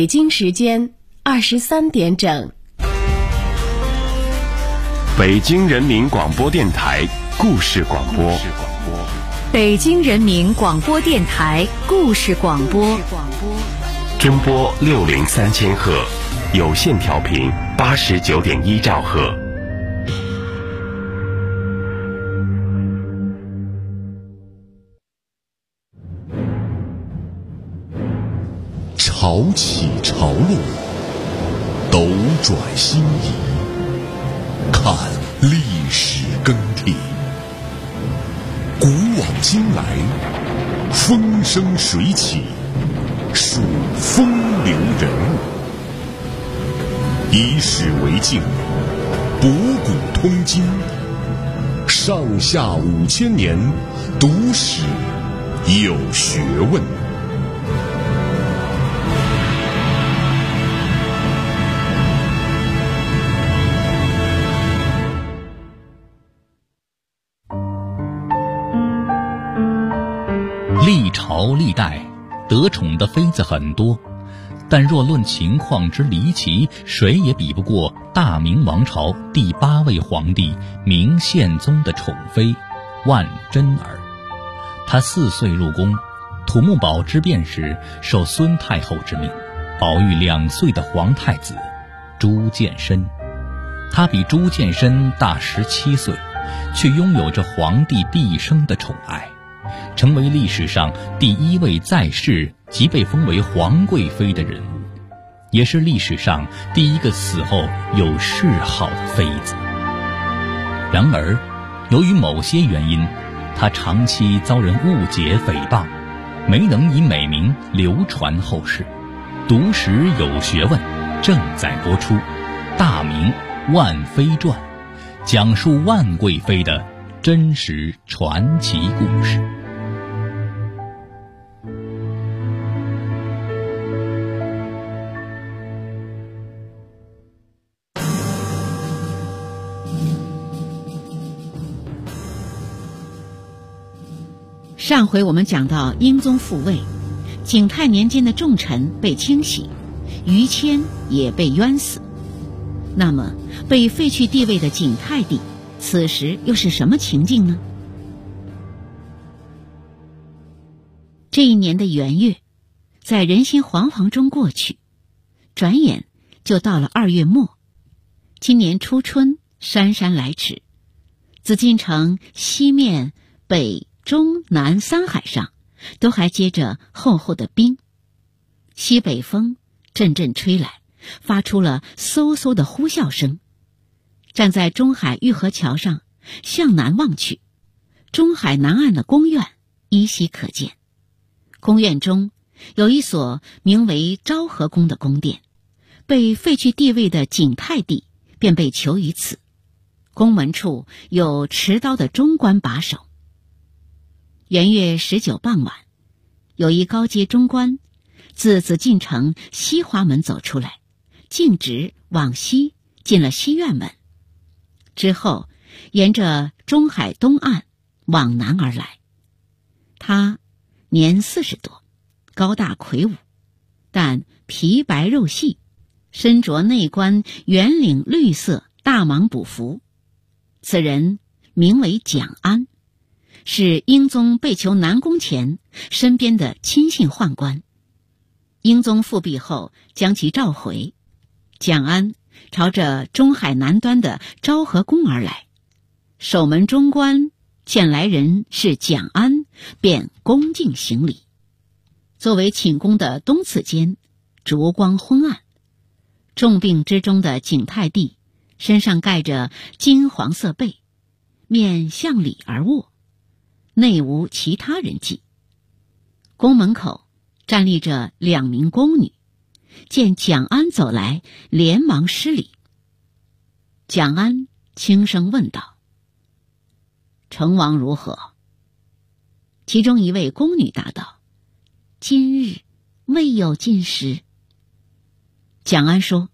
北京时间23点整。 北京人民广播电台故事广播。 北京人民广播电台故事广播。 中波603千赫，有线调频89.1兆赫。 潮起潮落，斗转星移，看历史更替，古往今来，风生水起，数风流人物，以史为镜，博古通今，上下5000年，读史有学问。 历朝历代得宠的妃子很多，但若论情况之离奇，谁也比不过大明王朝第8位皇帝明宪宗的宠妃万贞儿。她4岁入宫，土木堡之变时受孙太后之命，保育2岁的皇太子朱见深。她比朱见深大17岁，却拥有着皇帝毕生的宠爱，成为历史上第1位在世即被封为皇贵妃的人物，也是历史上第1个死后有谥号的妃子。然而，由于某些原因，她长期遭人误解诽谤，没能以美名流传后世。读史有学问正在播出《大明万妃传》，讲述万贵妃的真实传奇故事。 上回我们讲到英宗复位，景泰年间的重臣被清洗，于谦也被冤死。那么被废去帝位的景泰帝此时又是什么情境呢？这一年的元月在人心惶惶中过去，转眼就到了2月末。今年初春姗姗来迟，紫禁城西面、北、中、南3海上都还接着厚厚的冰，西北风阵阵吹来，发出了嗖嗖的呼啸声。站在中海御河桥上向南望去，中海南岸的宫苑依稀可见。宫苑中有一所名为昭和宫的宫殿，被废去帝位的景泰帝便被囚于此。宫门处有持刀的中官把守。元月19傍晚，有一高阶中官自紫禁城西华门走出来，径直往西进了西院门，之后沿着中海东岸往南而来。他年40多，高大魁梧，但皮白肉细，身着内官圆领绿色大蟒补服。此人名为蒋安，是英宗被囚南宫前身边的亲信宦官。英宗复辟后将其召回，蒋安朝着中海南端的昭和宫而来。守门中官见来人是蒋安，便恭敬行礼。作为寝宫的东次间，烛光昏暗，重病之中的景泰帝身上盖着金黄色被，面向里而卧，内无其他人迹。宫门口站立着2名宫女，见蒋安走来，连忙施礼。蒋安轻声问道：“成王如何？”其中一位宫女答道：“今日未有进食。”蒋安说：“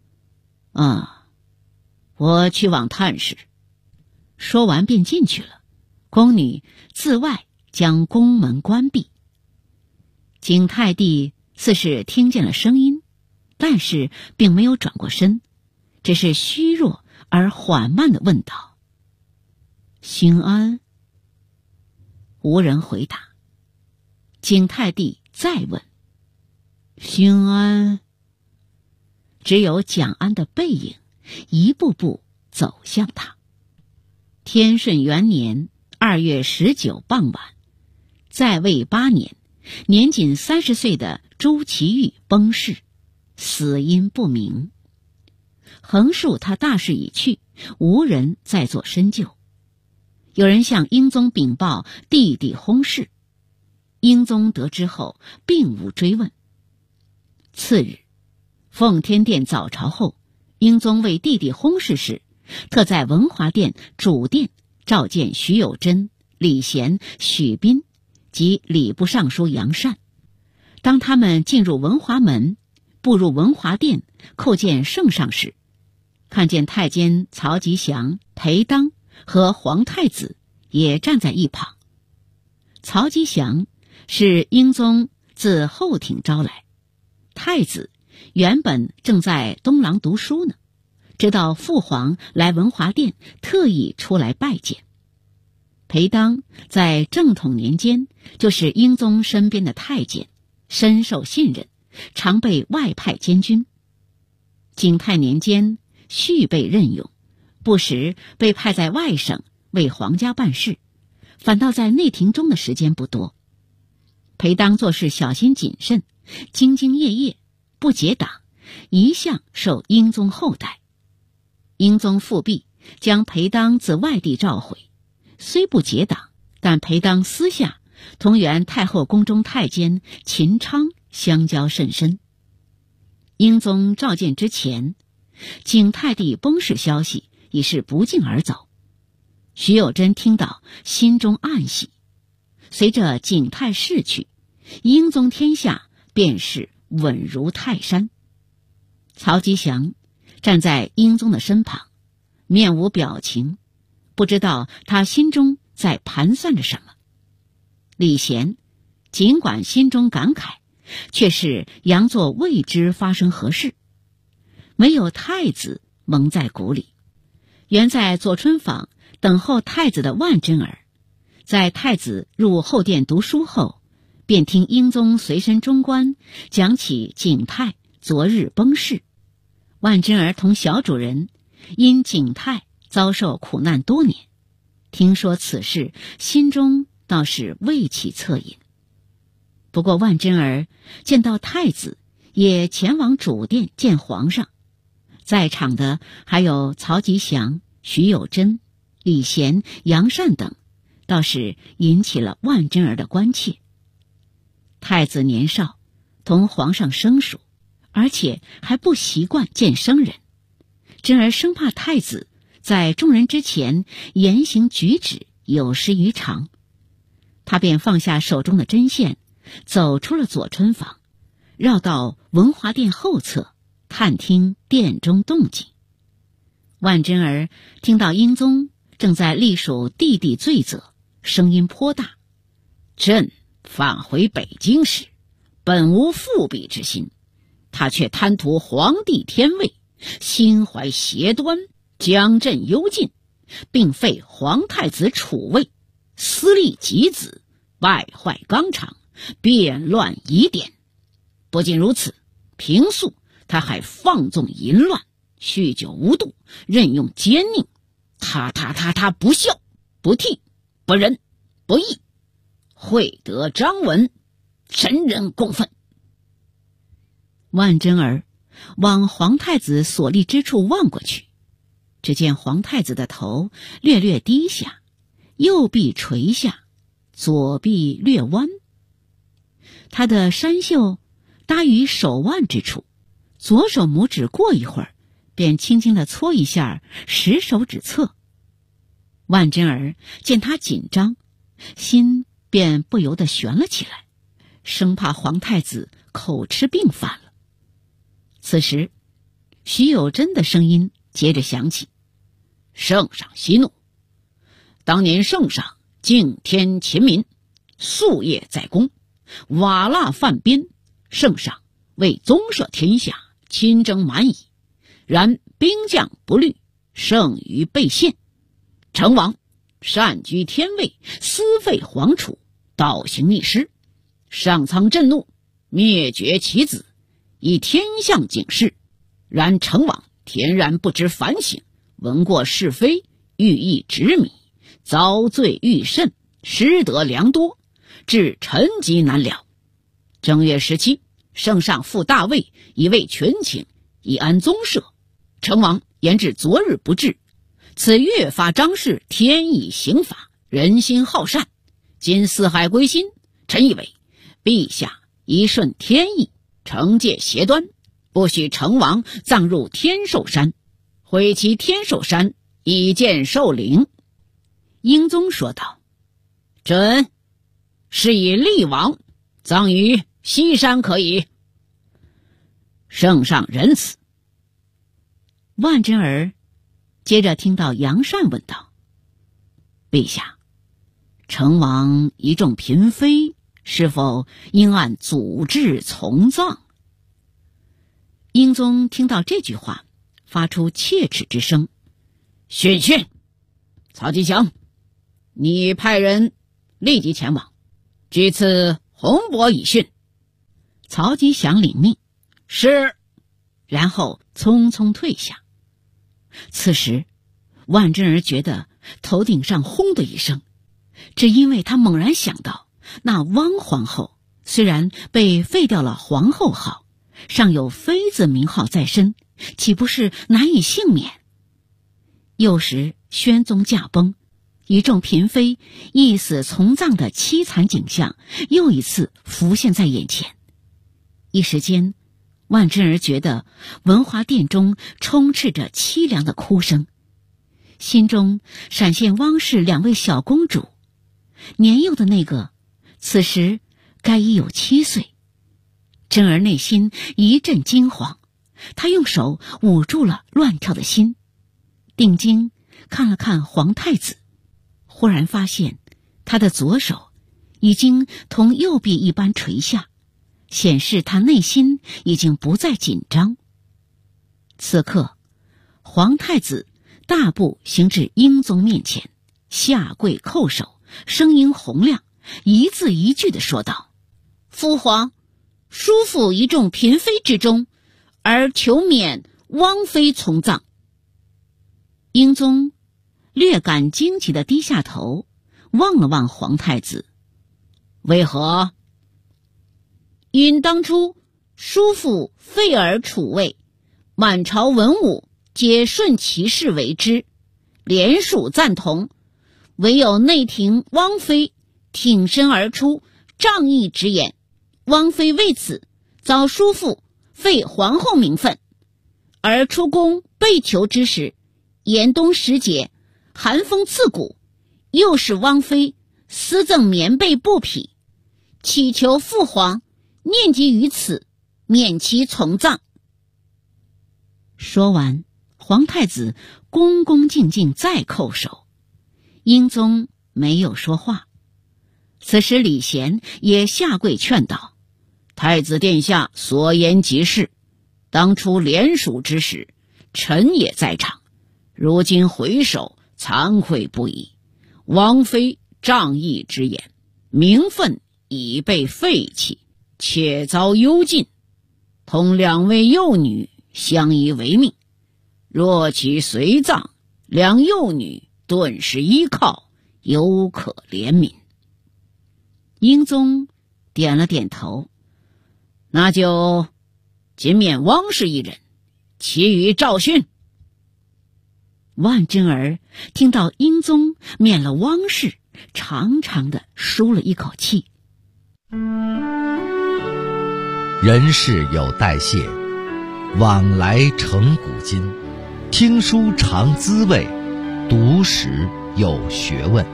我去往探视。”说完便进去了。宫女自外将宫门关闭。景泰帝似是听见了声音， 但是并没有转过身，只是虚弱而缓慢地问道：“兴安？”无人回答。景泰帝再问：“兴安？”只有蒋安的背影一步步走向他。天顺元年2月19傍晚，在位8年，年仅30岁的朱祁钰崩逝，死因不明。横竖他大势已去，无人再做深究。有人向英宗禀报弟弟薨逝，英宗得知后并无追问。次日，奉天殿早朝后，英宗为弟弟薨逝时，特在文华殿主殿召见徐有贞、李贤、许彬及礼部尚书杨善。当他们进入文华门，步入文华殿叩见圣上时，看见太监曹吉祥、裴当和皇太子也站在一旁。曹吉祥是英宗自后庭招来，太子原本正在东廊读书呢，知道父皇来文华殿，特意出来拜见。裴当在正统年间就是英宗身边的太监，深受信任，常被外派监军。景泰年间续被任用，不时被派在外省为皇家办事，反倒在内廷中的时间不多。裴当做事小心谨慎，兢兢业业，不结党，一向受英宗厚待。英宗复辟，将裴当自外地召回，虽不结党，但裴当私下同原太后宫中太监秦昌相交甚深。英宗召见之前，景泰帝崩逝消息已是不胫而走。徐有贞听到，心中暗喜。随着景泰逝去，英宗天下便是稳如泰山。曹吉祥站在英宗的身旁，面无表情，不知道他心中在盘算着什么。李贤尽管心中感慨，却是佯作未知发生何事。没有太子蒙在鼓里。原在左春坊等候太子的万贞儿，在太子入后殿读书后，便听英宗随身中官讲起景泰昨日崩逝。万贞儿同小主人因景泰遭受苦难多年，听说此事，心中倒是未起恻隐。不过万贞儿见到太子，也前往主殿见皇上。在场的还有曹吉祥、徐有贞、李贤、杨善等，倒是引起了万贞儿的关切。太子年少，同皇上生疏，而且还不习惯见生人，贞儿生怕太子在众人之前言行举止有失于常，他便放下手中的针线，走出了左春坊，绕到文华殿后侧，探听殿中动静。万贞儿听到英宗正在隶属弟弟罪责，声音颇大：“朕返回北京时，本无复辟之心，他却贪图皇帝天位，心怀邪端，将朕幽禁，并废皇太子储位，私立己子，败坏纲常，变乱疑典。不仅如此，平素他还放纵淫乱，酗酒无度，任用奸佞，他不孝不悌不仁不义，惠得章文，神人共愤。”万贞儿往皇太子所立之处望过去，只见皇太子的头略略低下，右臂垂下，左臂略弯，他的衫袖搭于手腕之处，左手拇指过一会儿，便轻轻地搓一下食手指侧。万贞儿见他紧张，心便不由得悬了起来，生怕皇太子口吃病犯了。此时徐有贞的声音接着响起：“圣上息怒，当年圣上敬天勤民，夙夜在宫，瓦剌犯边，圣上为宗社天下， 亲征蛮夷，然兵将不虑，胜于被陷。成王擅居天位，私废皇储，倒行逆施。上苍震怒，灭绝其子，以天象警示。然成王恬然不知反省，闻过是非，欲意执迷，遭罪愈甚，失德良多，至沉疾难了。正月17，圣上复大位，以为权倾，以安宗社。成王言至昨日不至，此越发彰示天意刑法，人心好善。今四海归心，臣以为陛下宜顺天意，惩戒邪端，不许成王葬入天寿山，毁其天寿山，以见寿灵。英宗说道：朕是以立王，葬于西山可以。圣上仁慈。万贞儿接着听到杨善问道：陛下，成王一众嫔妃，是否应按祖制从葬？英宗听到这句话，发出切齿之声：训！曹吉祥，你派人立即前往，据赐洪伯以训。曹吉祥领命，是，然后匆匆退下。此时万贞儿觉得头顶上轰的一声，只因为他猛然想到，那汪皇后虽然被废掉了皇后号，尚有妃子名号在身，岂不是难以幸免？幼时宣宗驾崩，一众嫔妃一死从葬的凄惨景象又一次浮现在眼前。一时间，万贞儿觉得文华殿中充斥着凄凉的哭声，心中闪现汪氏2位小公主，年幼的那个此时该已有7岁。贞儿内心一阵惊慌，她用手捂住了乱跳的心，定睛看了看皇太子，忽然发现他的左手已经同右臂一般垂下，显示他内心已经不再紧张。此刻皇太子大步行至英宗面前，下跪叩首，声音洪亮，一字一句地说道：父皇，叔父一众嫔妃之中，而求免汪妃从葬。英宗略感惊奇地低下头，望了望皇太子：为何？因当初叔父废而储位，满朝文武皆顺其事为之，联署赞同，唯有内廷汪妃挺身而出，仗义直言，汪妃为此遭叔父废皇后名分，而出宫被囚之时，严冬时节，寒风刺骨，又使汪妃私赠棉被布匹，祈求父皇念及于此，免其从葬。说完，皇太子恭恭敬敬再叩首。英宗没有说话。此时李贤也下跪劝道：太子殿下所言极是，当初联署之时，臣也在场，如今回首，惭愧不已。王妃仗义之言，名分已被废弃，且遭幽禁，同2位幼女相依为命。若其随葬，2幼女顿时依靠，犹可怜悯。英宗点了点头：那就仅免汪氏一人，其余照训。万贞儿听到英宗免了汪氏，长长的舒了一口气。 人事有代谢，往来成古今。听书尝滋味，读史有学问。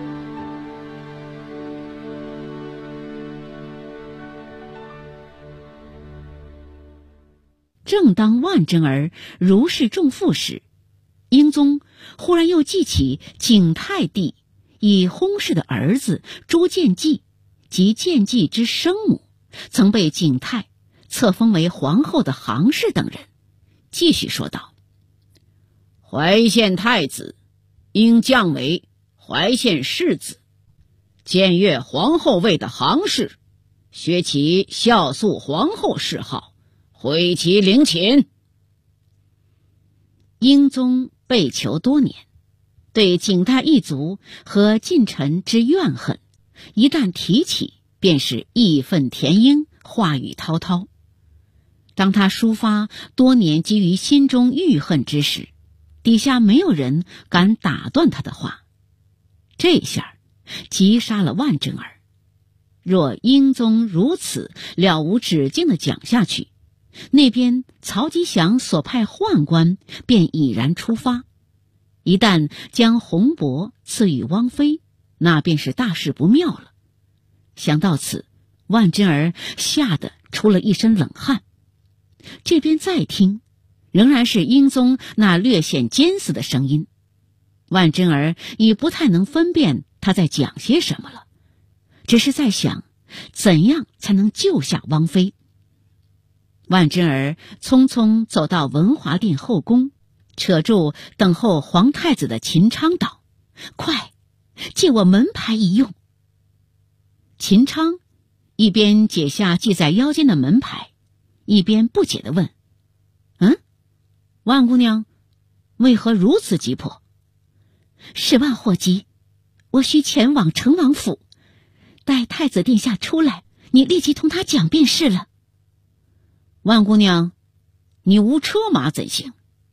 正当万贞儿如释重负时，英宗忽然又记起景泰帝以薨逝的儿子朱见济及见济之生母曾被景泰册封为皇后的杭氏等人，继续说道：怀县太子应降为怀县世子，僭越皇后位的杭氏，削其孝肃皇后谥号，毁其陵寝。英宗被囚多年，对景代一族和近臣之怨恨，一旦提起便是义愤填膺，话语滔滔。当他抒发多年基于心中郁恨之时，底下没有人敢打断他的话。这下急杀了万贞儿。若英宗如此了无止境地讲下去，那边曹吉祥所派宦官便已然出发，一旦将红帛赐予汪妃，那便是大事不妙了。想到此，万贞儿吓得出了一身冷汗。这边再听，仍然是英宗那略显尖死的声音。万贞儿已不太能分辨他在讲些什么了，只是在想怎样才能救下汪妃。万贞儿匆匆走到文华殿后宫，扯住等候皇太子的秦昌道：快，借我门牌一用。秦昌一边解下系在腰间的门牌，一边不解地问：万姑娘，为何如此急迫？10万火急，我需前往成王府，待太子殿下出来，你立即同他讲便是了。万姑娘，你无车马怎行？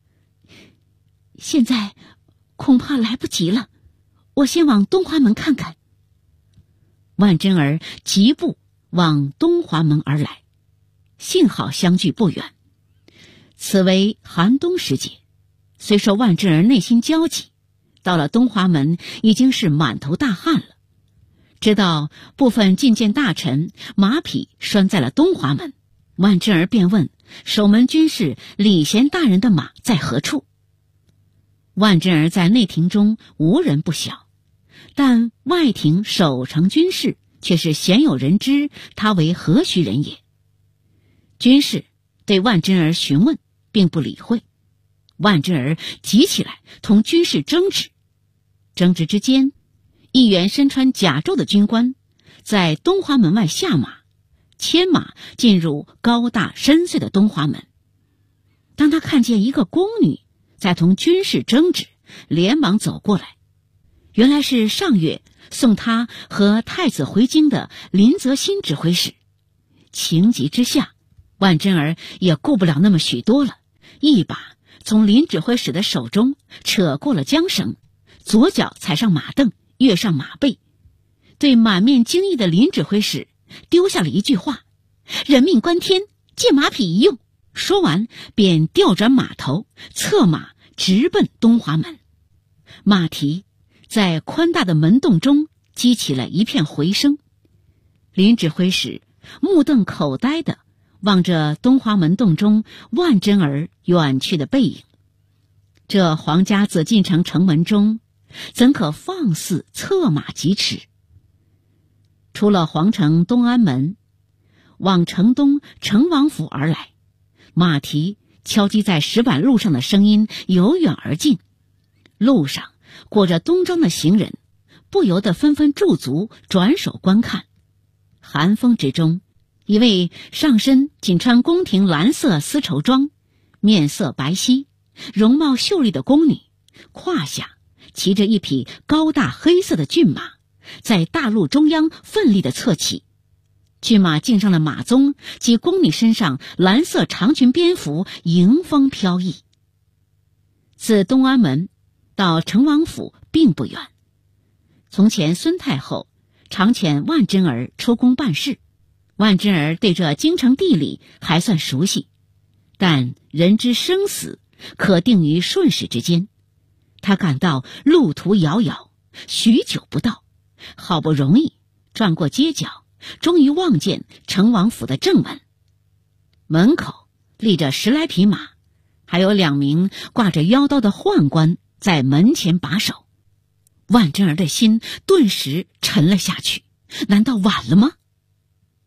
现在恐怕来不及了，我先往东华门看看。万贞儿疾步往东华门而来，幸好相距不远。此为寒冬时节，虽说万贞儿内心焦急，到了东华门已经是满头大汗了。知道部分觐见大臣马匹拴在了东华门，万贞儿便问守门军士礼贤大人的马在何处。万贞儿在内廷中无人不晓，但外廷守城军士却是鲜有人知他为何许人也。军士对万贞儿询问，并不理会。万贞儿急起来，同军士争执。争执之间，一员身穿甲胄的军官在东华门外下马，牵马进入高大深邃的东华门。当他看见一个宫女在同军士争执，连忙走过来。原来是上月送他和太子回京的林则新指挥使。情急之下，万贞儿也顾不了那么许多了，一把从林指挥使的手中扯过了缰绳，左脚踩上马凳，跃上马背，对满面惊异的林指挥使丢下了一句话：人命关天，借马匹一用。说完便调转马头，策马直奔东华门。马蹄在宽大的门洞中激起了一片回声。林指挥使目瞪口呆地望着东华门洞中万贞儿远去的背影。这皇家紫禁城城门中，怎可放肆策马疾驰？出了皇城东安门，往城东成王府而来，马蹄敲击在石板路上的声音由远而近。路上裹着冬装的行人不由得纷纷驻足，转手观看。寒风之中，一位上身仅穿宫廷蓝色丝绸装，面色白皙，容貌秀丽的宫女，胯下骑着一匹高大黑色的骏马，在大路中央奋力地侧起。骏马颈上的马鬃及宫女身上蓝色长裙边服迎风飘逸。自东安门到成王府并不远。从前孙太后常遣万贞儿出宫办事，万贞儿对这京城地理还算熟悉，但人之生死可定于瞬时之间。他感到路途遥遥，许久不到，好不容易转过街角，终于望见成王府的正门。门口立着10来匹马，还有2名挂着腰刀的宦官在门前把守。万贞儿的心顿时沉了下去，难道晚了吗？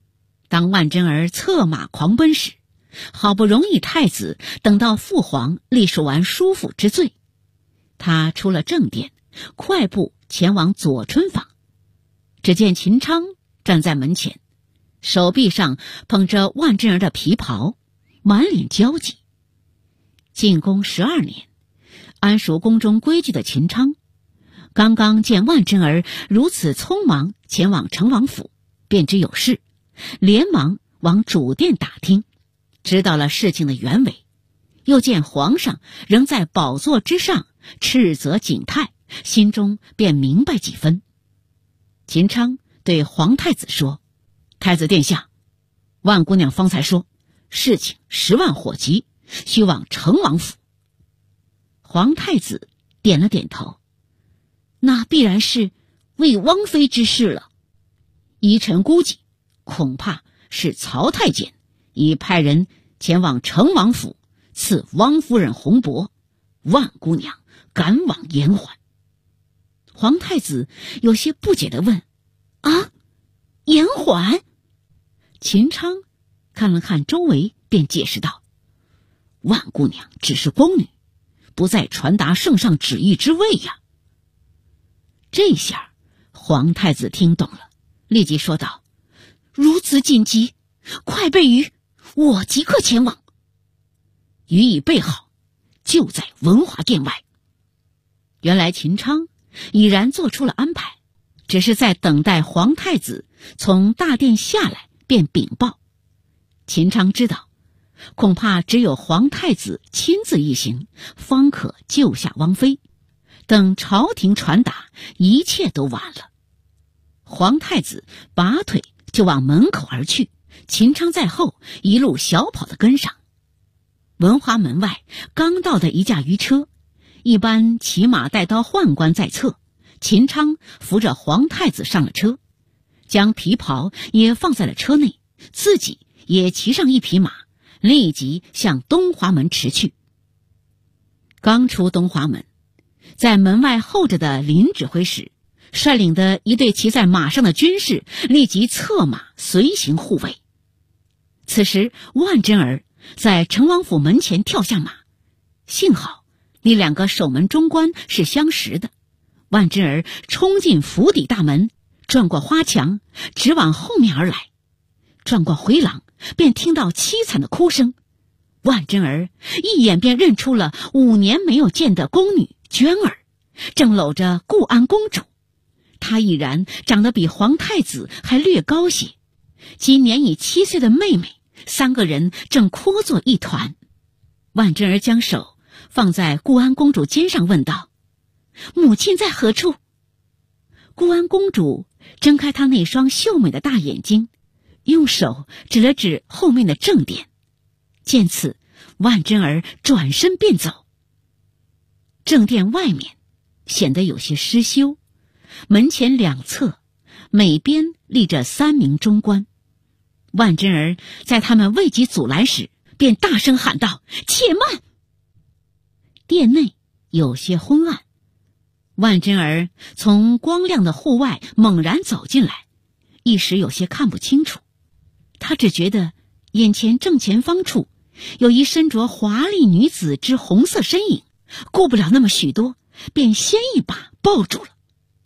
当万贞儿策马狂奔时，好不容易太子等到父皇历数完叔父之罪，他出了正殿，快步前往左春房。只见秦昌站在门前，手臂上捧着万贞儿的皮袍，满脸焦急。进宫12年，安熟宫中规矩的秦昌，刚刚见万贞儿如此匆忙前往成王府，便知有事，连忙往主殿打听，知道了事情的原委。又见皇上仍在宝座之上，斥责景泰，心中便明白几分。秦昌对皇太子说：“太子殿下，万姑娘方才说事情10万火急，需往成王府。”皇太子点了点头：“那必然是为汪妃之事了。依臣估计，恐怕是曹太监已派人前往成王府赐汪夫人红帛，万姑娘赶往延缓。”皇太子有些不解地问：“啊，延缓？”秦昌看了看周围，便解释道：“万姑娘只是宫女，不在传达圣上旨意之位呀。”这下皇太子听懂了，立即说道：“如此紧急，快备于，我即刻前往。”予已备好，就在文华殿外。原来秦昌已然做出了安排，只是在等待皇太子从大殿下来便禀报。秦昌知道，恐怕只有皇太子亲自一行，方可救下汪妃。等朝廷传达，一切都晚了。皇太子拔腿就往门口而去，秦昌在后一路小跑地跟上。文华门外刚到的一架鱼车，一般骑马带刀宦官在侧，秦昌扶着皇太子上了车，将皮袍也放在了车内，自己也骑上一匹马，立即向东华门驰去。刚出东华门，在门外候着的林指挥使率领的一队骑在马上的军士立即策马随行护卫。此时万贞儿在成王府门前跳下马，幸好那2个守门中官是相识的。万贞儿冲进府邸大门，转过花墙，直往后面而来。转过回廊，便听到凄惨的哭声。万贞儿一眼便认出了5年没有见的宫女娟儿，正搂着固安公主。她已然长得比皇太子还略高些，及年已7岁的妹妹，3个人正哭作一团。万贞儿将手放在固安公主肩上问道：“母亲在何处？”固安公主睁开她那双秀美的大眼睛，用手指了指后面的正殿。见此，万贞儿转身便走。正殿外面显得有些失修，门前两侧每边立着3名中官。万贞儿在他们未及阻拦时，便大声喊道：“且慢！”殿内有些昏暗，万贞儿从光亮的户外猛然走进来，一时有些看不清楚。他只觉得眼前正前方处有一身着华丽女子之红色身影，顾不了那么许多，便先一把抱住了。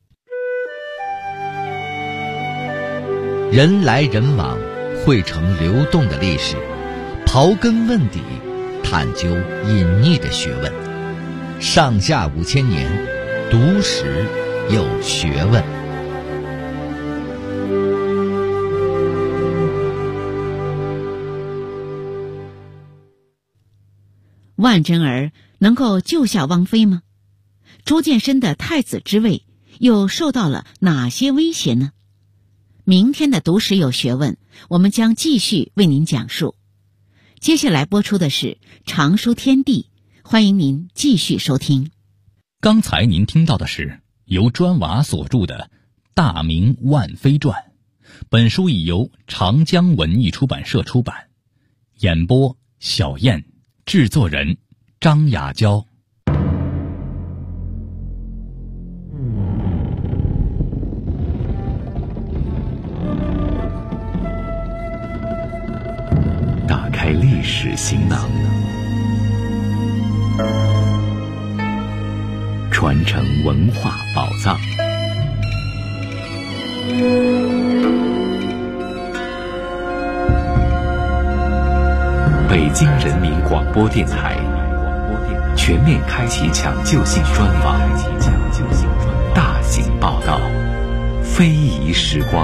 人来人往，汇成流动的历史，刨根问底，探究隐匿的学问。上下5000年，读史有学问。 万贞儿能够救下汪妃吗？朱见深的太子之位又受到了哪些威胁呢？明天的读史有学问，我们将继续为您讲述。接下来播出的是常书天地，欢迎您继续收听。 刚才您听到的是由砖瓦所著的《大明万妃传》，本书已由长江文艺出版社出版。演播小燕，制作人张雅娇。 史行囊，传承文化宝藏。北京人民广播电台全面开启抢救性专访，大型报道，非遗时光。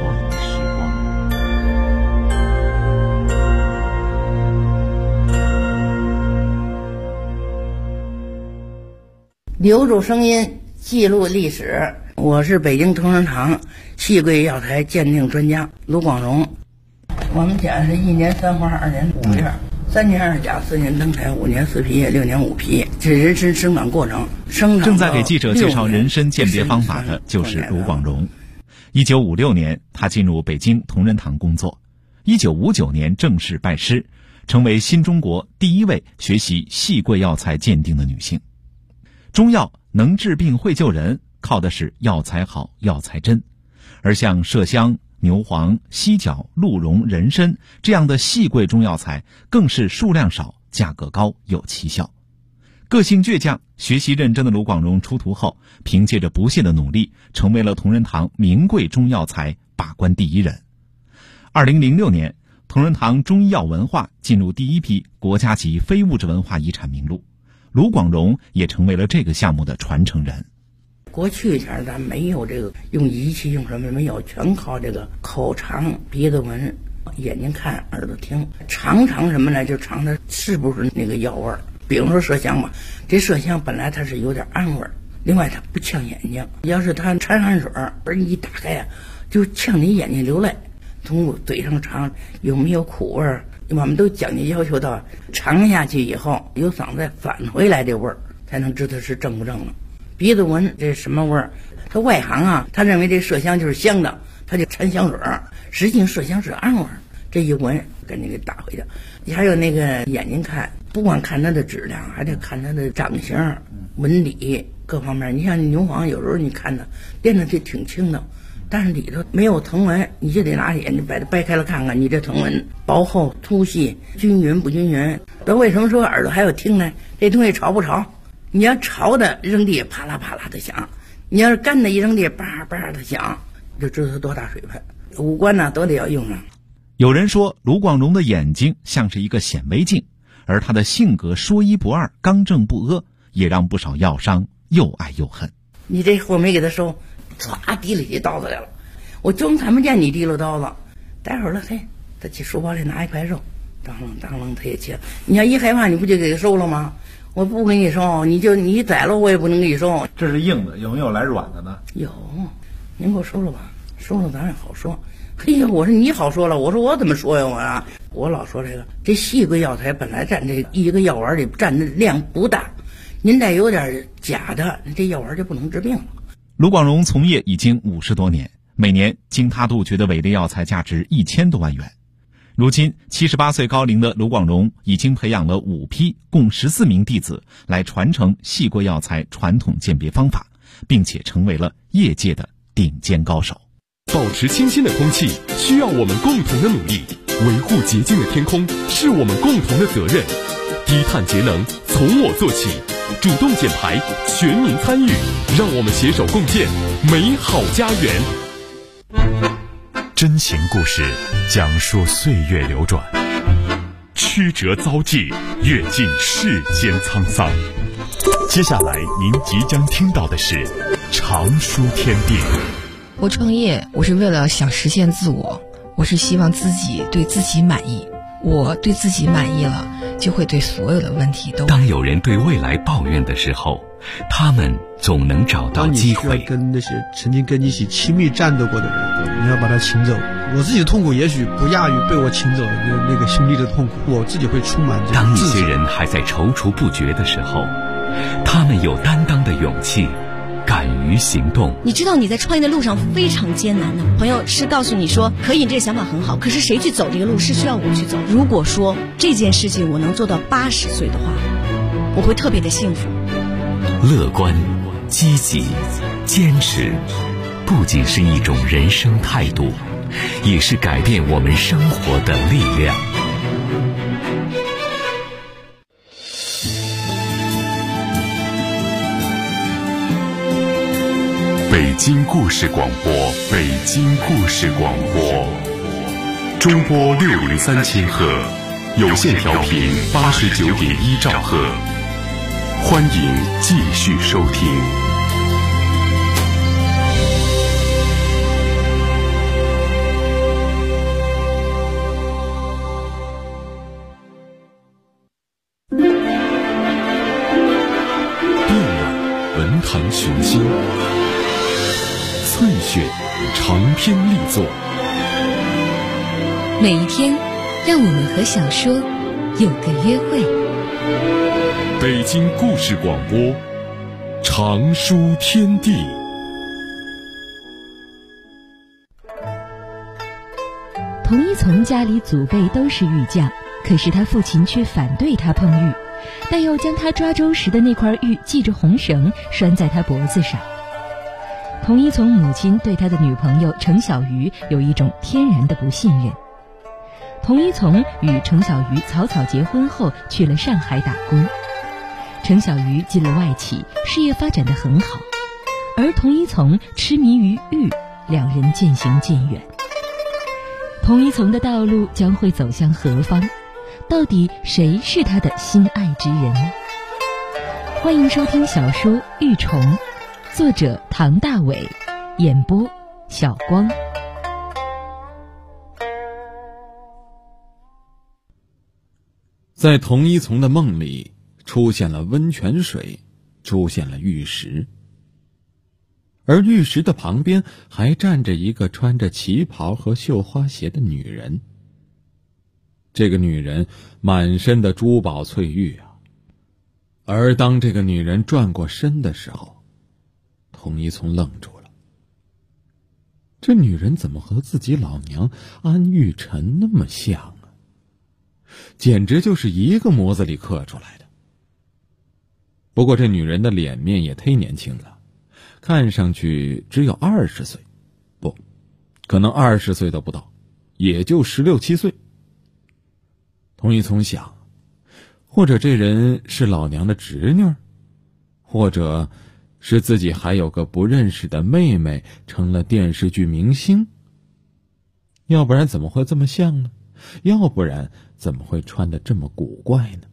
留住声音，记录历史。我是北京同仁堂戏桂药材鉴定专家卢广荣。我们家是1年3花2年5月，3年2甲4年登台5年4批6年5批，这人参生长过程。 正在给记者介绍人参鉴别方法的就是卢广荣。1956年，他进入北京同仁堂工作。1959年正式拜师，成为新中国第一位学习戏桂药材鉴定的女性。中药能治病会救人，靠的是药材好药材真，而像麝香、牛黄、犀角、鹿茸、人参这样的细贵中药材更是数量少、价格高、有奇效。个性倔强、学习认真的卢广荣出徒后，凭借着不懈的努力，成为了同仁堂名贵中药材把关第一人。2006年，同仁堂中医药文化进入第一批国家级非物质文化遗产名录，卢广荣也成为了这个项目的传承人。 过去前咱没有这个用仪器用什么没有，全靠这个口尝、鼻子闻、眼睛看、耳朵听，尝什么呢？就尝它是不是那个药味儿。比如说麝香吧，这麝香本来它是有点暗味儿，另外它不呛眼睛，要是它掺汗水而一打开啊，就呛你眼睛流泪。从嘴上尝有没有苦味儿，我们都讲究要求到尝下去以后由嗓子返回来这味儿，才能知道是正不正了。鼻子闻这什么味儿？他外行啊，他认为这麝香就是香的，他就掺香水儿，实际麝香是暗味儿。这一闻赶紧给打回去。还有那个眼睛看，不光看它的质量，还得看它的长形、纹理各方面。你像牛黄，有时候你看它练的就挺轻的，但是里头没有藤纹，你就得拿眼睛把它掰开了看看，你这藤纹薄厚、粗细、均匀不均匀。那为什么说耳朵还要听呢？这东西潮不潮？你要潮的扔地啪啦啪啦的响，你要是干的一扔地叭叭的响，就知道它多大水分。五官呢都得要用上。 有人说卢广荣的眼睛像是一个显微镜，而他的性格说一不二、刚正不阿，也让不少药商又爱又恨。 你这货没给他收，唰提了起刀子来了，我总看不见你提了刀子。待会儿了，嘿，他去书包里拿一块肉，当啷他也切。你要一害怕，你不就给他收了吗？我不给你收，你宰了我也不能给你收。 这是硬的，有没有来软的呢？ 有，您给我收了吧，收了咱也好说。嘿呀，我说你好说了，我说我怎么说呀？我老说这细桂药材本来占这一个药丸里占的量不大，您再有点假的，这药丸就不能治病了。 卢广荣从业已经50多年，每年经他杜绝的伪劣药材价值1000多万元。如今78岁高龄的卢广荣已经培养了5批共14名弟子来传承细桂药材传统鉴别方法，并且成为了业界的顶尖高手。 保持清新的空气需要我们共同的努力，维护洁净的天空是我们共同的责任。低碳节能从我做起，主动减排，全民参与，让我们携手共建美好家园。 真情故事讲述岁月流转，曲折遭际，阅尽世间沧桑。接下来您即将听到的是常书天地。 我创业，我是为了想实现自我，我是希望自己对自己满意。我对自己满意了，就会对所有的问题都。 当有人对未来抱怨的时候，他们总能找到机会。 当你需要跟那些曾经跟你一起亲密战斗过的人，你要把他请走。我自己的痛苦也许不亚于被我请走的那个兄弟的痛苦，我自己会充满这个。 当一些人还在踌躇不决的时候，他们有担当的勇气，敢于行动。 你知道你在创业的路上非常艰难的，朋友是告诉你说可以，这个想法很好，可是谁去走这个路是需要我去走。如果说这件事情我能做到80岁的话，我会特别的幸福。 乐观、积极、坚持，不仅是一种人生态度，也是改变我们生活的力量。 北京故事广播，北京故事广播，中波603千赫，有线调频89.1兆赫，欢迎继续收听。 电影文坛雄心，翠选长篇力作。 每一天，让我们和小说有个约会。 北京故事广播，长书天地。 童一从家里祖辈都是玉匠，可是他父亲却反对他碰玉，但又将他抓周时的那块玉系着红绳拴在他脖子上。童一从母亲对他的女朋友程小鱼有一种天然的不信任。童一从与程小鱼草草结婚后去了上海打工，程小鱼进了外企，事业发展得很好，而童一从痴迷于玉，两人渐行渐远。童一从的道路将会走向何方？到底谁是他的心爱之人？欢迎收听小说《玉虫》，作者唐大伟，演播小光。 在童一从的梦里，出现了温泉水，出现了玉石，而玉石的旁边还站着一个穿着旗袍和绣花鞋的女人。这个女人满身的珠宝翠玉啊，而当这个女人转过身的时候，童一从愣住了。这女人怎么和自己老娘安玉宸那么像啊？简直就是一个模子里刻出来的。不过这女人的脸面也忒年轻了，看上去只有20岁，不，可能20岁都不到，也就16、17岁。童一从想，或者这人是老娘的侄女，或者是自己还有个不认识的妹妹成了电视剧明星，要不然怎么会这么像呢？要不然怎么会穿得这么古怪呢？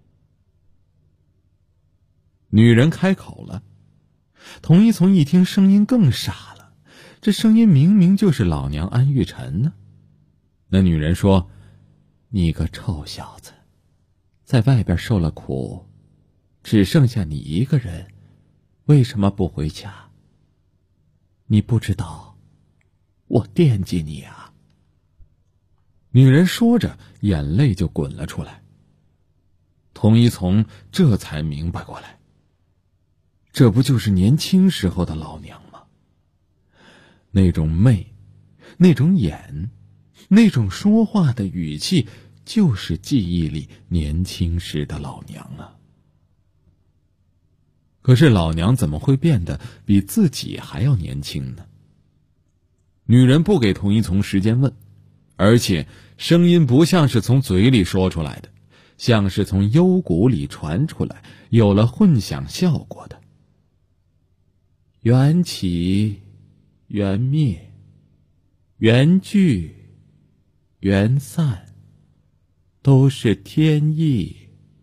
女人开口了，童一从一听声音更傻了，这声音明明就是老娘安玉宸呢。那女人说：“你个臭小子，在外边受了苦，只剩下你一个人，为什么不回家？你不知道我惦记你啊。”女人说着，眼泪就滚了出来。童一从这才明白过来，这不就是年轻时候的老娘吗？那种媚，那种眼，那种说话的语气，就是记忆里年轻时的老娘啊。可是老娘怎么会变得比自己还要年轻呢？女人不给童一从时间问，而且声音不像是从嘴里说出来的，像是从幽谷里传出来，有了混响效果的。缘起缘灭，缘聚缘散，都是天意。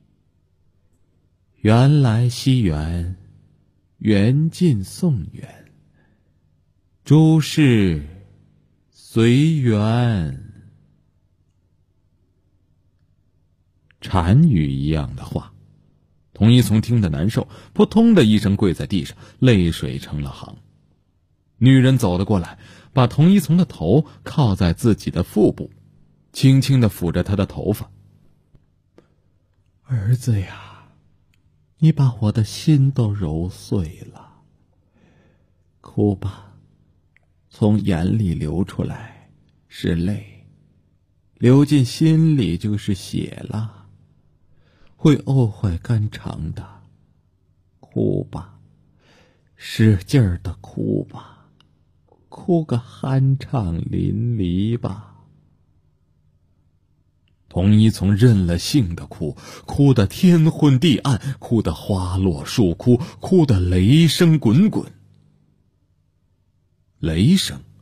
缘来惜缘，缘尽送缘，诸事随缘。禅语一样的话，童一从听得难受，扑通的一声跪在地上，泪水成了行。女人走了过来，把童一从的头靠在自己的腹部，轻轻地抚着他的头发。儿子呀，你把我的心都揉碎了，哭吧，从眼里流出来是泪，流进心里就是血了，会沤坏肝肠的。哭吧，使劲儿的哭吧，哭个酣畅淋漓吧。 童一从认了性的哭，哭得天昏地暗，哭得花落树枯，哭得雷声滚滚。雷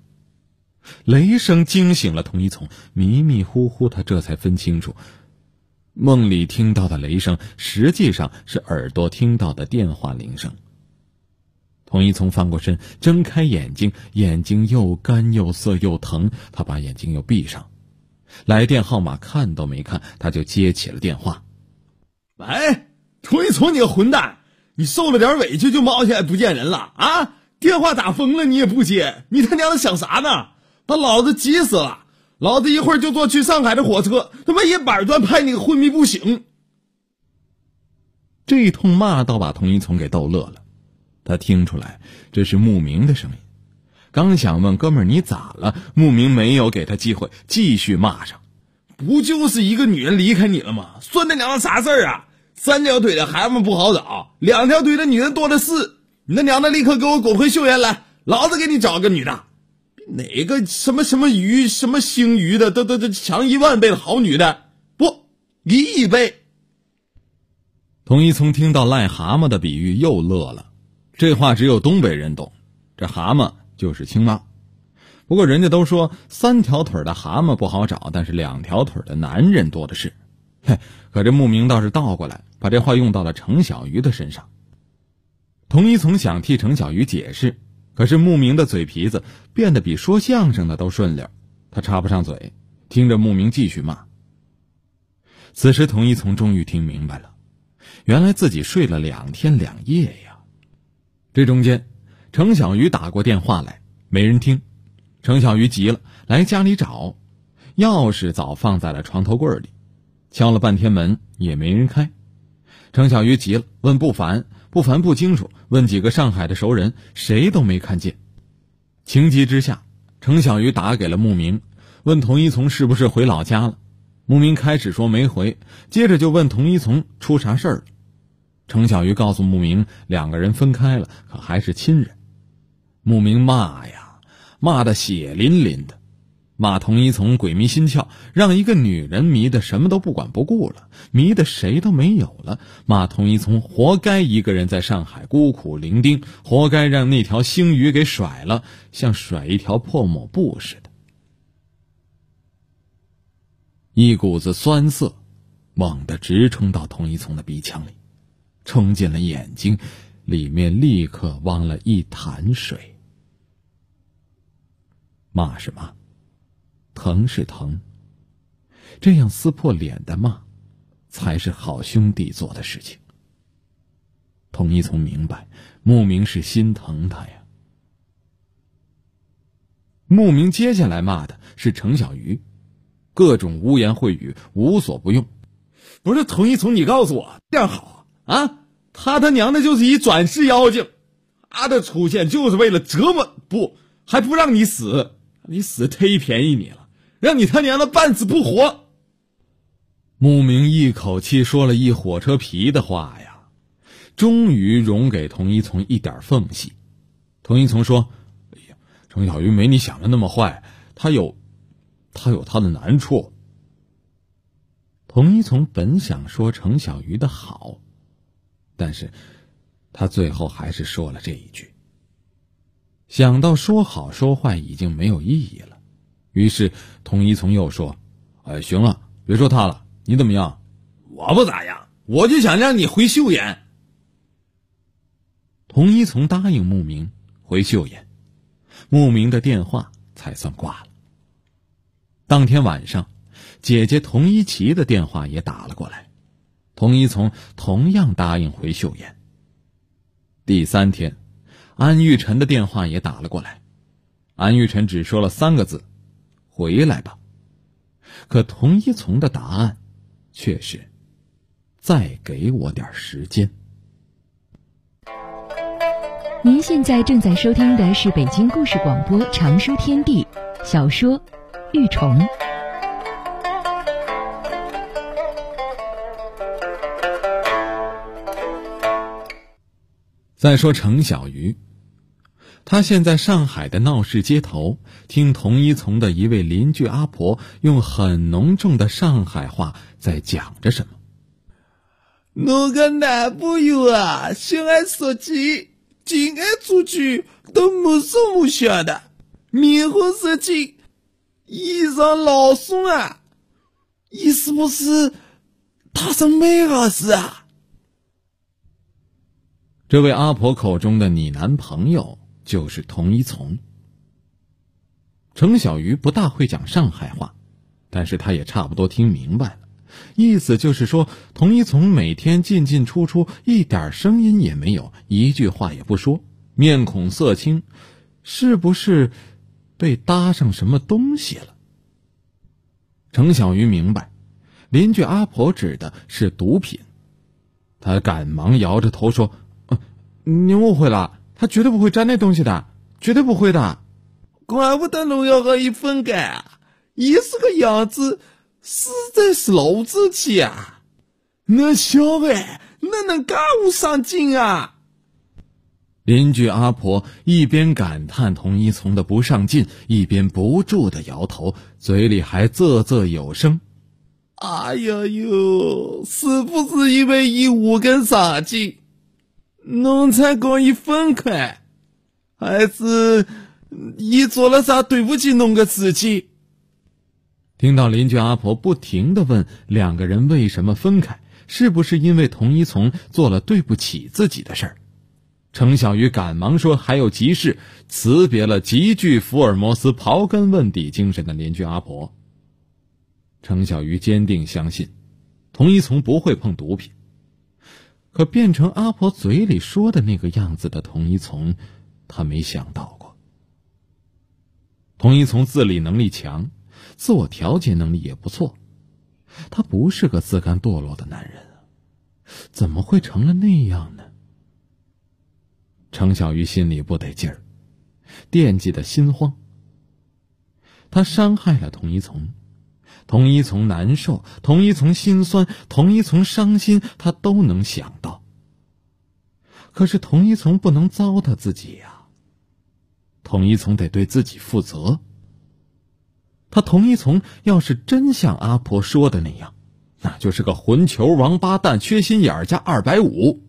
声惊醒了童一从，迷迷糊糊他这才分清楚，梦里听到的雷声实际上是耳朵听到的电话铃声。童一从翻过身，睁开眼睛，眼睛又干又涩又疼，他把眼睛又闭上。来电号码看都没看，他就接起了电话。 喂，童一从，你个混蛋，你受了点委屈就猫起来不见人了啊？电话打疯了你也不接，你他娘的想啥呢？把老子急死了，老子一会儿就坐去上海的火车，他妈一板砖拍你个昏迷不醒。 这一通骂倒把童一从给逗乐了，他听出来这是牧明的声音，刚想问哥们儿你咋了，牧明没有给他机会，继续骂上。 不就是一个女人离开你了吗？算他娘的啥事儿啊？3条腿的孩子不好找，2条腿的女人多的是。你他娘的立刻给我滚回秀妍来，老子给你找个女的，哪个什么鱼什么星鱼的都强10000倍的好女的，不1亿倍。 童一从听到癞蛤蟆的比喻又乐了，这话只有东北人懂，这蛤蟆就是青蛙。不过人家都说3条腿的蛤蟆不好找，但是2条腿的男人多的是。可这牧明倒是倒过来，把这话用到了程小鱼的身上。童一从想替程小鱼解释，可是牧明的嘴皮子变得比说相声的都顺溜，他插不上嘴，听着牧明继续骂。此时童一从终于听明白了，原来自己睡了2天2夜呀。这中间程小鱼打过电话来，没人听，程小鱼急了，来家里找，钥匙早放在了床头柜里，敲了半天门也没人开。程小鱼急了，问不凡，不凡不清楚，问几个上海的熟人，谁都没看见。情急之下，程小鱼打给了牧明，问童一从是不是回老家了。牧明开始说没回，接着就问童一从出啥事儿了。程小鱼告诉牧明，2个人分开了，可还是亲人。牧明骂呀，骂得血淋淋的，骂童一从鬼迷心窍，让一个女人迷得什么都不管不顾了，迷得谁都没有了，骂童一从活该一个人在上海孤苦伶仃，活该让那条星鱼给甩了，像甩一条破抹布似的。一股子酸涩猛地直冲到童一从的鼻腔里，冲进了眼睛，里面立刻汪了一潭水。骂是骂，疼是疼，这样撕破脸的骂才是好兄弟做的事情。童一从明白牧明是心疼他呀。牧明接下来骂的是程小鱼，各种污言秽语无所不用。 不是童一从，你告诉我这样好啊？他娘的就是一转世妖精，他的出现就是为了折磨，还不让你死，你死忒便宜你了，让你他娘的半死不活。 牧明一口气说了一火车皮的话呀，终于容给童一从一点缝隙。童一从说：“哎呀，程小鱼没你想的那么坏，他有他的难处。”童一从本想说程小鱼的好，但是他最后还是说了这一句。想到说好说坏已经没有意义了，于是童一从又说：“行了，别说他了，你怎么样？”“ 我不咋样，我就想让你回秀妍。” 童一从答应牧明回秀妍，牧明的电话才算挂了。当天晚上，姐姐童一奇的电话也打了过来，童一从同样答应回秀妍。第3天，安玉晨的电话也打了过来，安玉晨只说了3个字：“回来吧。”可童一从的答案却是：“再给我点时间。” 您现在正在收听的是北京故事广播长书天地小说《玉虫》。 再说程小鱼， 他现在上海的闹市街头，听童一从的一位邻居阿婆用很浓重的上海话在讲着什么。 我个男朋友啊，喜爱手机，进爱出去都没说没想的，面红舌青，衣裳老松啊，意思不是他是没儿子啊？ 这位阿婆口中的你男朋友就是童一从。程小鱼不大会讲上海话，但是他也差不多听明白了，意思就是说童一从每天进进出出，一点声音也没有，一句话也不说，面孔色青，是不是被搭上什么东西了？程小鱼明白，邻居阿婆指的是毒品。他赶忙摇着头说，你误会了，他绝对不会沾那东西的，绝对不会的。 怪不得侬要和伊分开啊，伊是个样子，实在是老志气啊。那小孩哪能介无上进啊？ 邻居阿婆一边感叹童一从的不上进，一边不住地摇头，嘴里还啧啧有声。 哎呀哟，是不是因为伊无根上进，侬才跟伊分开？还是伊做了啥对不起侬的事情？ 听到邻居阿婆不停地问两个人为什么分开，是不是因为童一从做了对不起自己的事儿，程小鱼赶忙说还有急事，辞别了极具福尔摩斯刨根问底精神的邻居阿婆。程小鱼坚定相信童一从不会碰毒品，可变成阿婆嘴里说的那个样子的童一从，他没想到过。童一从自理能力强，自我调节能力也不错，他不是个自甘堕落的男人啊，怎么会成了那样呢？程小鱼心里不得劲儿，惦记的心慌。他伤害了童一从，童一从难受，童一从心酸，童一从伤心，他都能想到。可是童一从不能糟蹋自己呀，童一从得对自己负责。他童一从要是真像阿婆说的那样，那就是个混球王八蛋，缺心眼儿加250。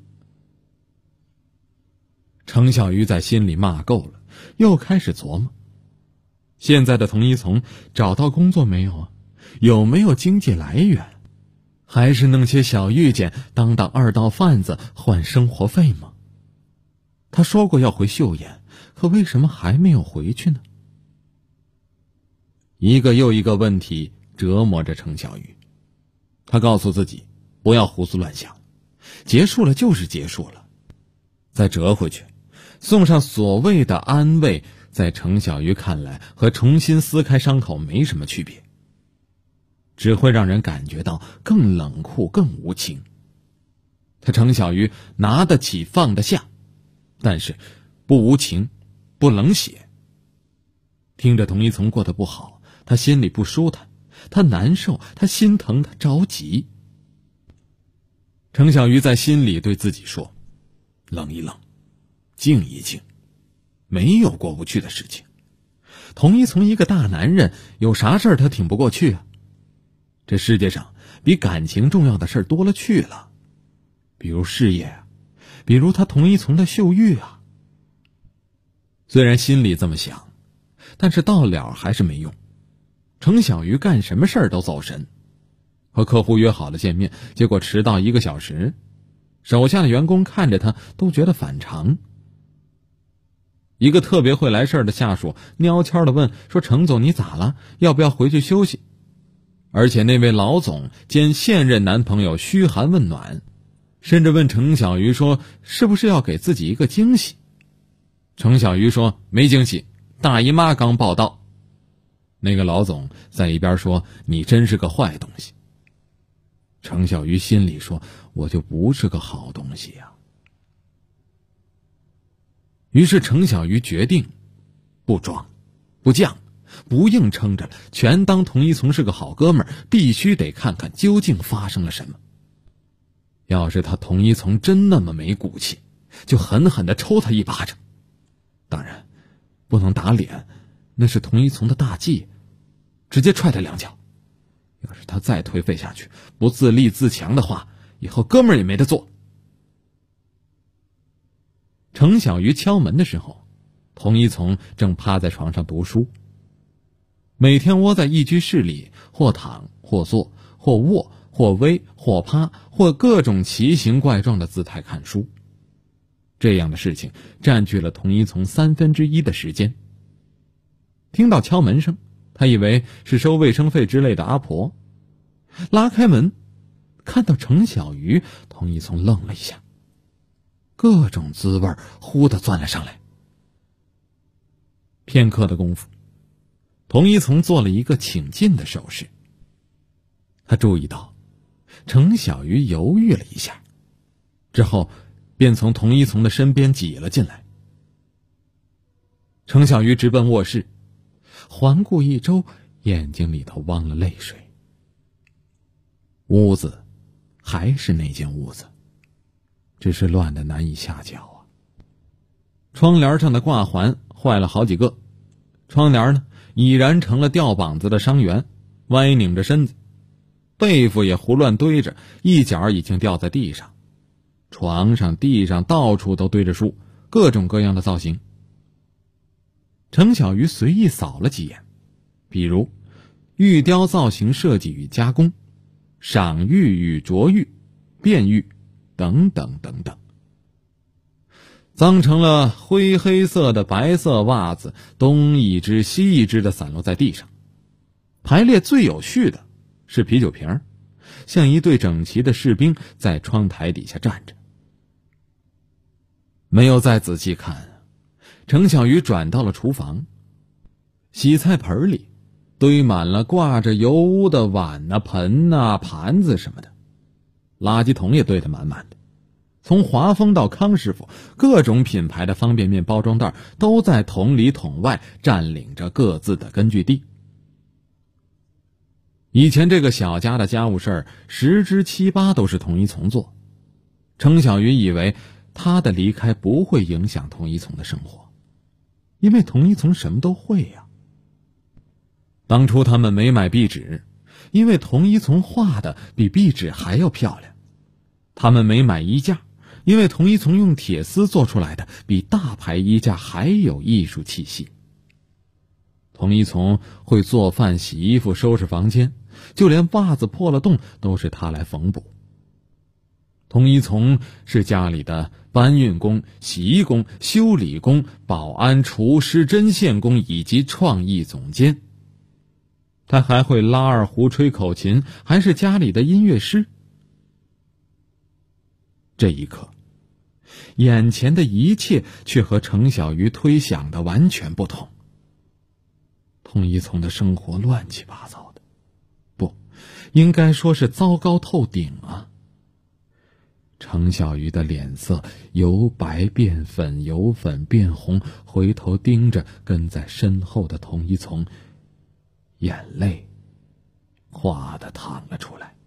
程小鱼在心里骂够了，又开始琢磨，现在的童一从找到工作没有啊？有没有经济来源？还是弄些小遇见当二道贩子换生活费吗？他说过要回岫岩，可为什么还没有回去呢？一个又一个问题折磨着程小鱼，他告诉自己不要胡思乱想，结束了就是结束了，再折回去送上所谓的安慰，在程小鱼看来和重新撕开伤口没什么区别，只会让人感觉到更冷酷更无情。他程小鱼拿得起放得下，但是不无情不冷血。听着童一从过得不好，他心里不舒坦，他难受，他心疼，他着急。程小鱼在心里对自己说，冷一冷，静一静，没有过不去的事情。童一从一个大男人，有啥事儿他挺不过去啊？这世界上比感情重要的事儿多了去了，比如事业啊，比如他童一从的秀玉啊。虽然心里这么想，但是到了还是没用。程小鱼干什么事儿都走神，和客户约好了见面，结果迟到1个小时，手下的员工看着他都觉得反常。一个特别会来事儿的下属蔫悄地问说，程总你咋了？要不要回去休息？而且那位老总见现任男朋友嘘寒问暖，甚至问程小鱼说是不是要给自己一个惊喜。程小鱼说没惊喜，大姨妈刚报到。那个老总在一边说，你真是个坏东西。程小鱼心里说，我就不是个好东西呀。于是程小鱼决定不装不犟不硬撑着了，全当童一从是个好哥们儿，必须得看看究竟发生了什么。要是他童一从真那么没骨气，就狠狠地抽他一巴掌。当然不能打脸，那是童一从的大忌，直接踹他2脚。要是他再颓废下去，不自立自强的话，以后哥们儿也没得做。程小鱼敲门的时候，童一从正趴在床上读书。每天窝在一居室里，或躺或坐或卧或微或趴或各种奇形怪状的姿态看书。这样的事情占据了童一从1/3的时间。听到敲门声，他以为是收卫生费之类的阿婆。拉开门，看到程小鱼，童一从愣了一下，各种滋味忽地钻了上来。片刻的功夫，童一从做了一个请进的手势。他注意到程小鱼犹豫了一下，之后便从童一从的身边挤了进来。程小鱼直奔卧室，环顾一周，眼睛里头汪了泪水。屋子还是那间屋子，只是乱得难以下脚啊。窗帘上的挂环坏了好几个，窗帘呢已然成了吊膀子的伤员，歪拧着身子，被褥也胡乱堆着，一角已经掉在地上。床上地上到处都堆着书，各种各样的造型。程小鱼随意扫了几眼，比如玉雕造型设计与加工、赏玉与琢玉、变玉等等等等。脏成了灰黑色的白色袜子，东一只西一只的散落在地上。排列最有序的是啤酒瓶，像一队整齐的士兵在窗台底下站着。没有再仔细看，程小鱼转到了厨房。洗菜盆里堆满了挂着油污的碗啊、盆啊、盘子什么的，垃圾桶也堆得满满的。从华丰到康师傅，各种品牌的方便面包装袋都在桶里桶外占领着各自的根据地。以前这个小家的家务事儿10之7、8都是童一从做。程小鱼以为他的离开不会影响童一从的生活，因为童一从什么都会呀。当初他们没买壁纸，因为童一从画的比壁纸还要漂亮。他们没买衣架，因为童一从用铁丝做出来的比大牌衣架还有艺术气息。童一从会做饭、洗衣服、收拾房间，就连袜子破了洞都是他来缝补。童一从是家里的搬运工、洗衣工、修理工、保安、厨师、针线工以及创意总监。他还会拉二胡、吹口琴，还是家里的音乐师。这一刻，眼前的一切却和程小鱼推想的完全不同。童一从的生活乱七八糟的，不，应该说是糟糕透顶啊。程小鱼的脸色由白变粉，由粉变红，回头盯着跟在身后的童一从，眼泪哗地淌了出来。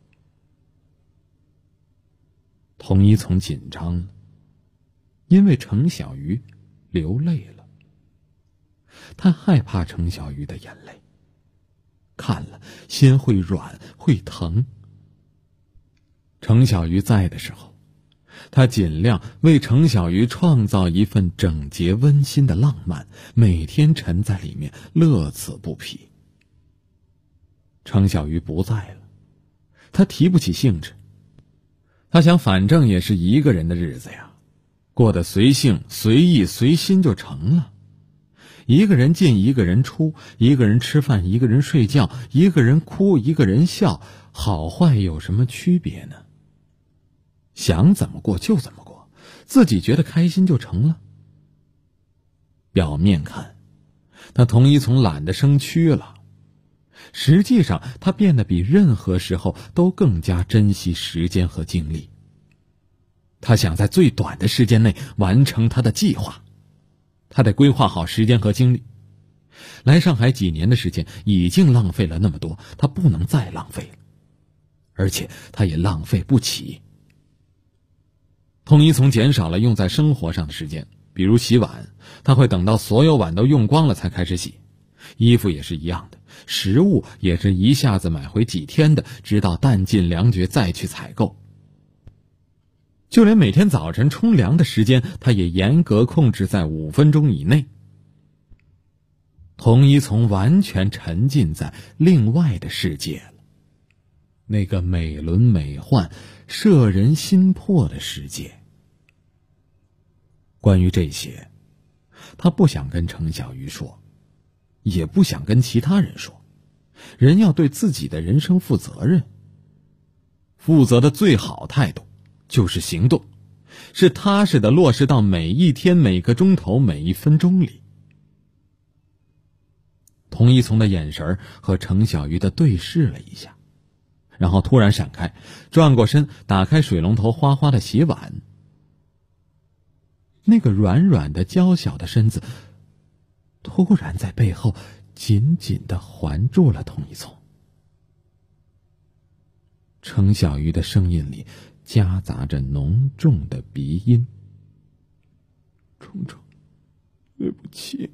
童一从紧张了，因为程小鱼流泪了。他害怕程小鱼的眼泪，看了心会软会疼。程小鱼在的时候，他尽量为程小鱼创造一份整洁温馨的浪漫，每天沉在里面乐此不疲。程小鱼不在了，他提不起兴致。他想反正也是一个人的日子呀，过得随性随意随心就成了。一个人进一个人出，一个人吃饭一个人睡觉，一个人哭一个人笑，好坏有什么区别呢？想怎么过就怎么过，自己觉得开心就成了。表面看，他童一从懒得生蛆了，实际上他变得比任何时候都更加珍惜时间和精力。他想在最短的时间内完成他的计划，他得规划好时间和精力。来上海几年的时间已经浪费了那么多，他不能再浪费了，而且他也浪费不起。童一从减少了用在生活上的时间， 比如洗碗，他会等到所有碗都用光了才开始洗。衣服也是一样的，食物也是一下子买回几天的，直到弹尽粮绝再去采购。就连每天早晨冲凉的时间，他也严格控制在5分钟以内。童一从完全沉浸在另外的世界了，那个美轮美奂、摄人心魄的世界。关于这些，他不想跟程小鱼说，也不想跟其他人说。人要对自己的人生负责任，负责的最好态度就是行动，是踏实的落实到每一天、每个钟头、每一分钟里。童一从的眼神和程小鱼的对视了一下，然后突然闪开，转过身，打开水龙头，哗哗的洗碗。那个软软的娇小的身子突然在背后紧紧地环住了童一聪。程小鱼的声音里夹杂着浓重的鼻音：聪聪，对不起。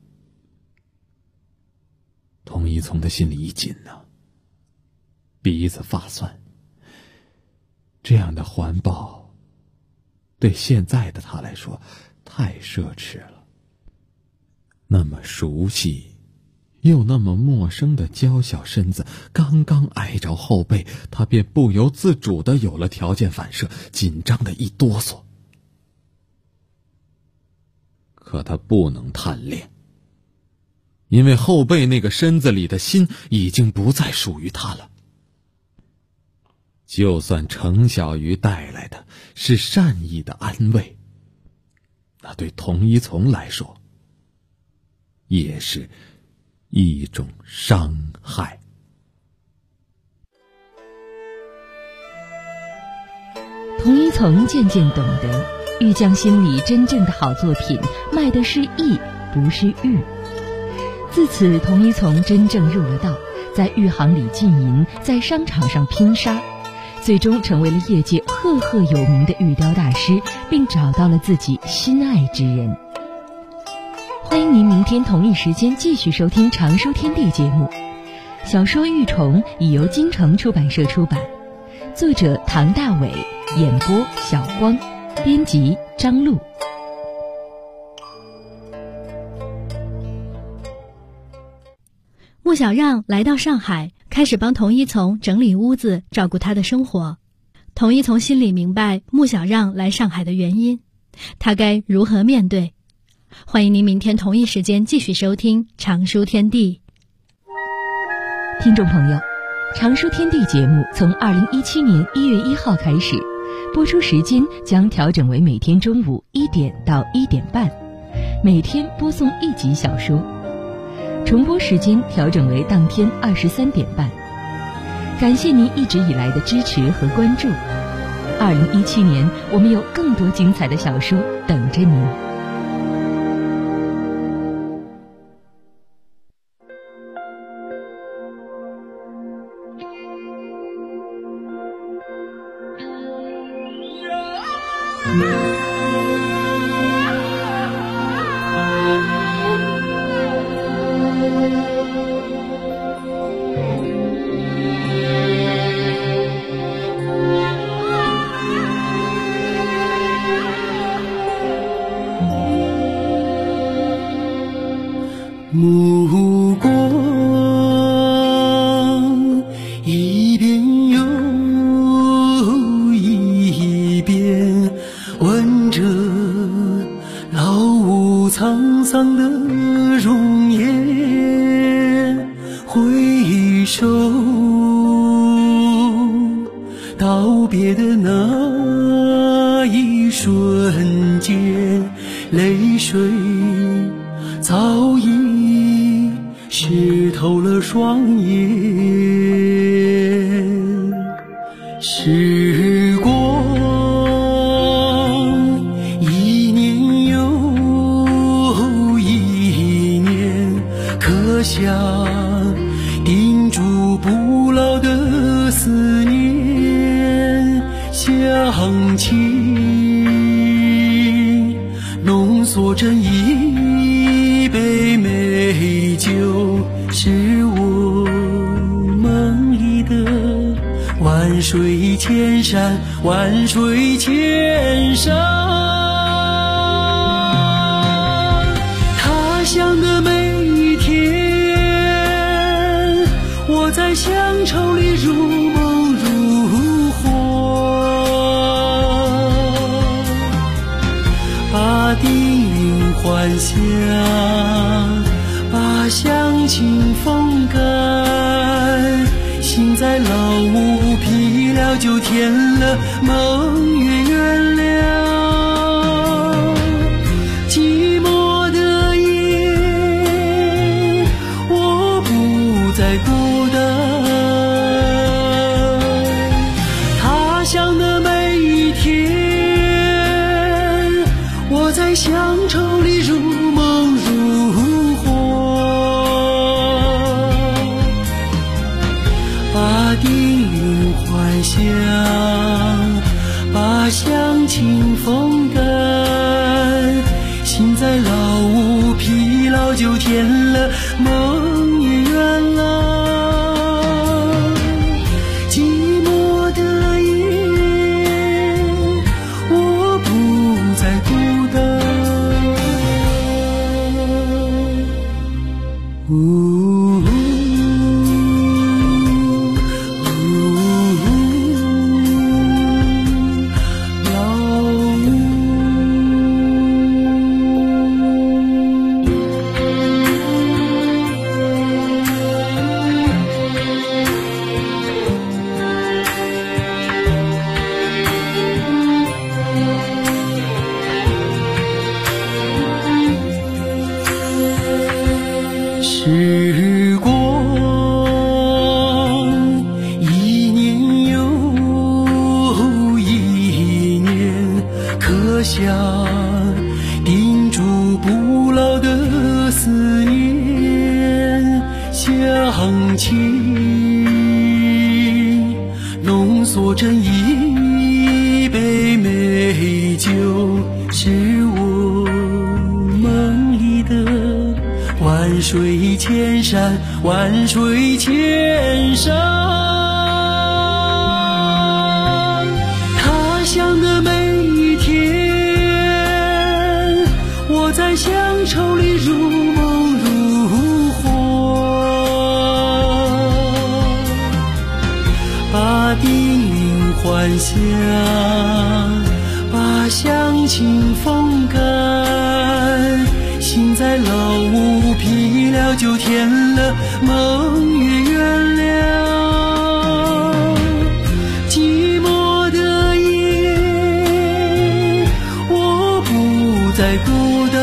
童一聪的心里一紧呢，鼻子发酸。这样的环抱对现在的他来说太奢侈了。那么熟悉又那么陌生的娇小身子刚刚挨着后背，他便不由自主地有了条件反射，紧张的一哆嗦。可他不能贪恋，因为后背那个身子里的心已经不再属于他了。就算程小鱼带来的是善意的安慰，那对童一聪来说也是一种伤害。 童一聪渐渐懂得，玉匠心里真正的好作品卖的是艺，不是玉。自此，童一聪真正入了道，在玉行里浸淫，在商场上拼杀，最终成为了业界赫赫有名的玉雕大师，并找到了自己心爱之人。欢迎您明天同一时间继续收听《常书天地》节目。小说《玉虫》已由京城出版社出版，作者唐大伟，演播小光，编辑张璐。 穆小让来到上海，开始帮童一聪整理屋子，照顾他的生活。童一聪心里明白穆小让来上海的原因，他该如何面对？欢迎您明天同一时间继续收听《常书天地》。 听众朋友，《常书天地》节目从2017年1月1号开始，播出时间将调整为每天中午1点到1点半，每天播送1集小说。重播时间调整为当天23点半。感谢您一直以来的支持和关注。2017年，我们有更多精彩的小说等着您。 目光一遍又一遍问着老屋沧桑的容颜，回首道别的那一瞬间，泪水早已湿透了双眼。时光一年又一年，刻下钉住不老的思想情浓缩锁成一杯美酒，是我梦里的万水千山，万水千山。他乡的每一天，我在乡愁里如梦如幻，把地云还乡，把乡情风干，心在老屋疲了就填了，梦也圆了。寂寞的夜，我不再孤单，他乡的每一天，我在乡愁里如梦如幻，把地云还乡，把乡情风干，心在老屋疲劳就填了，梦也圆了。寂寞的夜，我不再孤单。时光一年又一年，刻下叮嘱不老的思念，乡情浓缩成一杯美酒，是我梦里的万水千山，万水千山。他乡的每一天，我在乡愁里如梦如幻，把地云还乡，把乡情风干，心在老屋疲了就填了，梦也圆了。寂寞的夜，我不再孤单，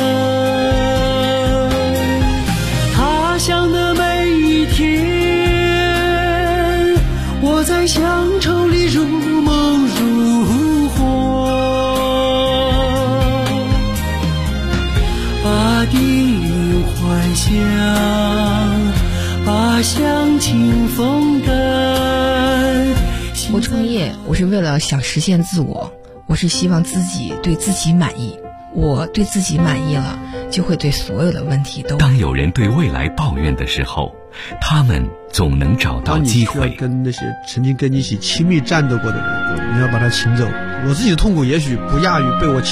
他乡的每一天，我在乡愁里如梦如幻，把地云还乡，把乡情风干。 我创业，我是为了想实现自我，我是希望自己对自己满意。我对自己满意了，就会对所有的问题都。 当有人对未来抱怨的时候，他们总能找到机会。 当你需要跟那些曾经跟你一起亲密战斗过的人，你要把他请走。我自己的痛苦也许不亚于被我